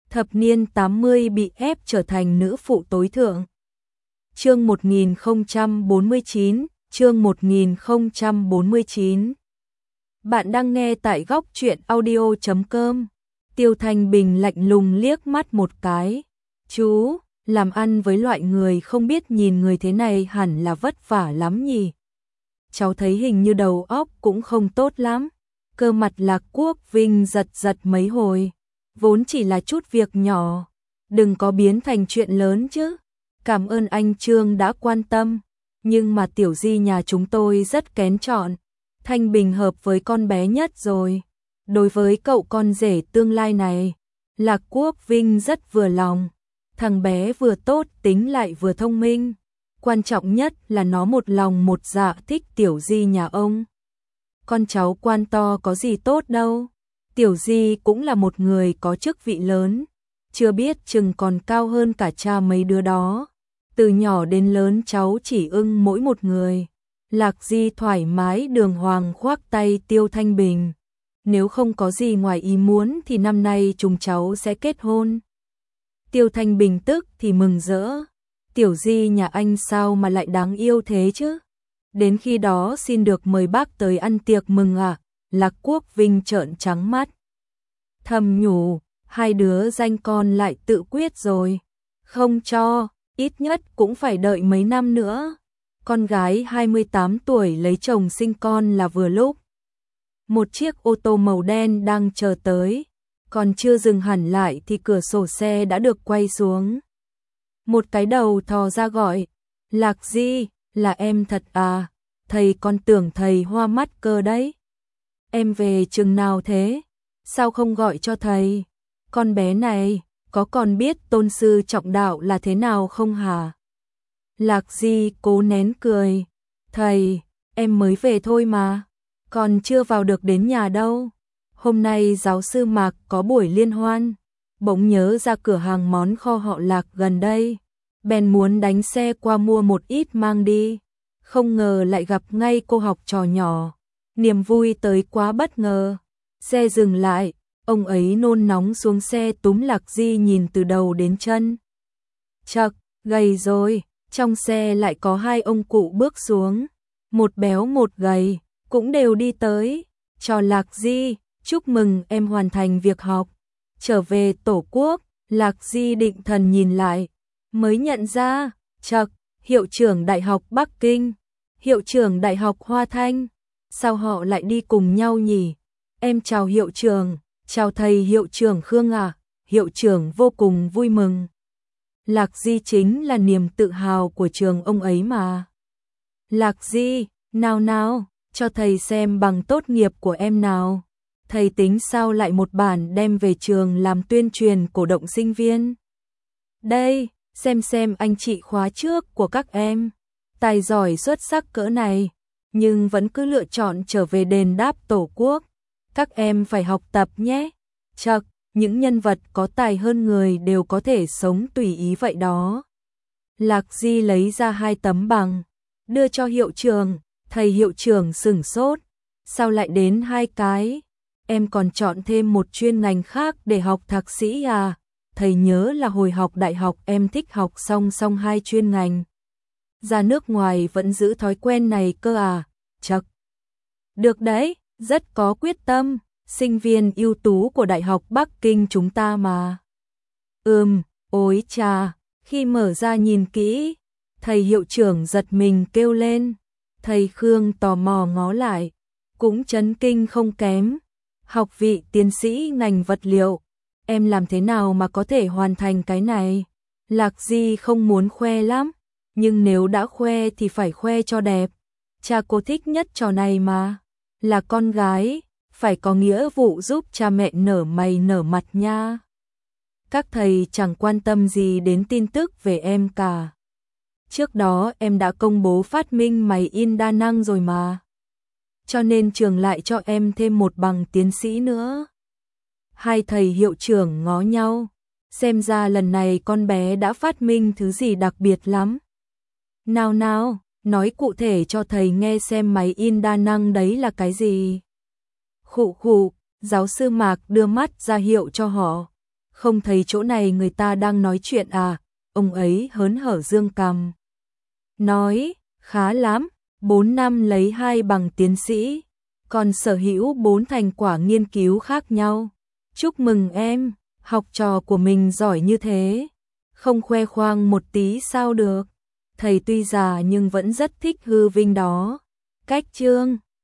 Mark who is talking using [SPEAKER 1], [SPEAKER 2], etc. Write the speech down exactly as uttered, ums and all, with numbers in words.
[SPEAKER 1] thập niên tám mươi bị ép trở thành nữ phụ tối thượng. Chương một nghìn không trăm bốn mươi chín, chương một nghìn không trăm bốn mươi chín. Bạn đang nghe tại góc truyện audio chấm com. Tiêu Thanh Bình lạnh lùng liếc mắt một cái. Chú, làm ăn với loại người không biết nhìn người thế này hẳn là vất vả lắm nhỉ. Cháu thấy hình như đầu óc cũng không tốt lắm. Cơ mặt Lạc Quốc Vinh giật giật mấy hồi. Vốn chỉ là chút việc nhỏ. Đừng có biến thành chuyện lớn chứ. Cảm ơn anh Trương đã quan tâm. Nhưng mà tiểu di nhà chúng tôi rất kén chọn. Thanh Bình hợp với con bé nhất rồi. Đối với cậu con rể tương lai này, Lạc Quốc Vinh rất vừa lòng. Thằng bé vừa tốt tính lại vừa thông minh. Quan trọng nhất là nó một lòng một dạ thích tiểu di nhà ông. Con cháu quan to có gì tốt đâu. Tiểu di cũng là một người có chức vị lớn. Chưa biết chừng còn cao hơn cả cha mấy đứa đó. Từ nhỏ đến lớn cháu chỉ ưng mỗi một người. Lạc Di thoải mái đường hoàng khoác tay Tiêu Thanh Bình. Nếu không có gì ngoài ý muốn thì năm nay chúng cháu sẽ kết hôn. Tiêu Thanh Bình tức thì mừng rỡ. Tiểu di nhà anh sao mà lại đáng yêu thế chứ? Đến khi đó xin được mời bác tới ăn tiệc mừng à? Lạc Quốc Vinh trợn trắng mắt. Thầm nhủ, hai đứa danh con lại tự quyết rồi. Không cho, ít nhất cũng phải đợi mấy năm nữa. Con gái hai mươi tám tuổi lấy chồng sinh con là vừa lúc. Một chiếc ô tô màu đen đang chờ tới. Còn chưa dừng hẳn lại thì cửa sổ xe đã được quay xuống. Một cái đầu thò ra gọi. Lạc Di, là em thật à? Thầy con tưởng thầy hoa mắt cơ đấy. Em về chừng nào thế? Sao không gọi cho thầy? Con bé này, có còn biết tôn sư trọng đạo là thế nào không hả? Lạc Di cố nén cười. Thầy, em mới về thôi mà. Còn chưa vào được đến nhà đâu. Hôm nay giáo sư Mạc có buổi liên hoan. Bỗng nhớ ra cửa hàng món kho họ Lạc gần đây. Bèn muốn đánh xe qua mua một ít mang đi. Không ngờ lại gặp ngay cô học trò nhỏ. Niềm vui tới quá bất ngờ. Xe dừng lại. Ông ấy nôn nóng xuống xe túm Lạc Di nhìn từ đầu đến chân. Chậc, gầy rồi. Trong xe lại có hai ông cụ bước xuống. Một béo một gầy. Cũng đều đi tới. Cho Lạc Di, chúc mừng em hoàn thành việc học. Trở về Tổ quốc. Lạc Di định thần nhìn lại. Mới nhận ra, chậc, hiệu trưởng Đại học Bắc Kinh. Hiệu trưởng Đại học Hoa Thanh. Sao họ lại đi cùng nhau nhỉ? Em chào hiệu trưởng. Chào thầy hiệu trưởng Khương à. Hiệu trưởng vô cùng vui mừng. Lạc Di chính là niềm tự hào của trường ông ấy mà. Lạc Di, nào nào, cho thầy xem bằng tốt nghiệp của em nào. Thầy tính sao lại một bản đem về trường làm tuyên truyền cổ động sinh viên. Đây, xem xem anh chị khóa trước của các em. Tài giỏi xuất sắc cỡ này, nhưng vẫn cứ lựa chọn trở về đền đáp Tổ quốc. Các em phải học tập nhé. Chậc, những nhân vật có tài hơn người đều có thể sống tùy ý vậy đó. Lạc Di lấy ra hai tấm bằng, đưa cho hiệu trưởng. Thầy hiệu trưởng sửng sốt. Sao lại đến hai cái? Em còn chọn thêm một chuyên ngành khác để học thạc sĩ à? Thầy nhớ là hồi học đại học em thích học song song hai chuyên ngành. Ra nước ngoài vẫn giữ thói quen này cơ à? Chậc. Được đấy, rất có quyết tâm. Sinh viên ưu tú của Đại học Bắc Kinh chúng ta mà. Ừm, ôi chà, khi mở ra nhìn kỹ, thầy hiệu trưởng giật mình kêu lên. Thầy Khương tò mò ngó lại, cũng chấn kinh không kém. Học vị tiến sĩ ngành vật liệu, em làm thế nào mà có thể hoàn thành cái này? Lạc Di không muốn khoe lắm, nhưng nếu đã khoe thì phải khoe cho đẹp. Cha cô thích nhất trò này mà, là con gái, phải có nghĩa vụ giúp cha mẹ nở mày nở mặt nha. Các thầy chẳng quan tâm gì đến tin tức về em cả. Trước đó em đã công bố phát minh máy in đa năng rồi mà. Cho nên trường lại cho em thêm một bằng tiến sĩ nữa. Hai thầy hiệu trưởng ngó nhau. Xem ra lần này con bé đã phát minh thứ gì đặc biệt lắm. Nào nào, nói cụ thể cho thầy nghe xem máy in đa năng đấy là cái gì. Khụ khụ, giáo sư Mạc đưa mắt ra hiệu cho họ. không thấy chỗ này người ta đang nói chuyện à, ông ấy hớn hở dương cằm. Nói, khá lắm, bốn năm lấy hai bằng tiến sĩ, còn sở hữu bốn thành quả nghiên cứu khác nhau. Chúc mừng em, học trò của mình giỏi như thế, không khoe khoang một tí sao được. Thầy tuy già nhưng vẫn rất thích hư vinh đó. Cách chương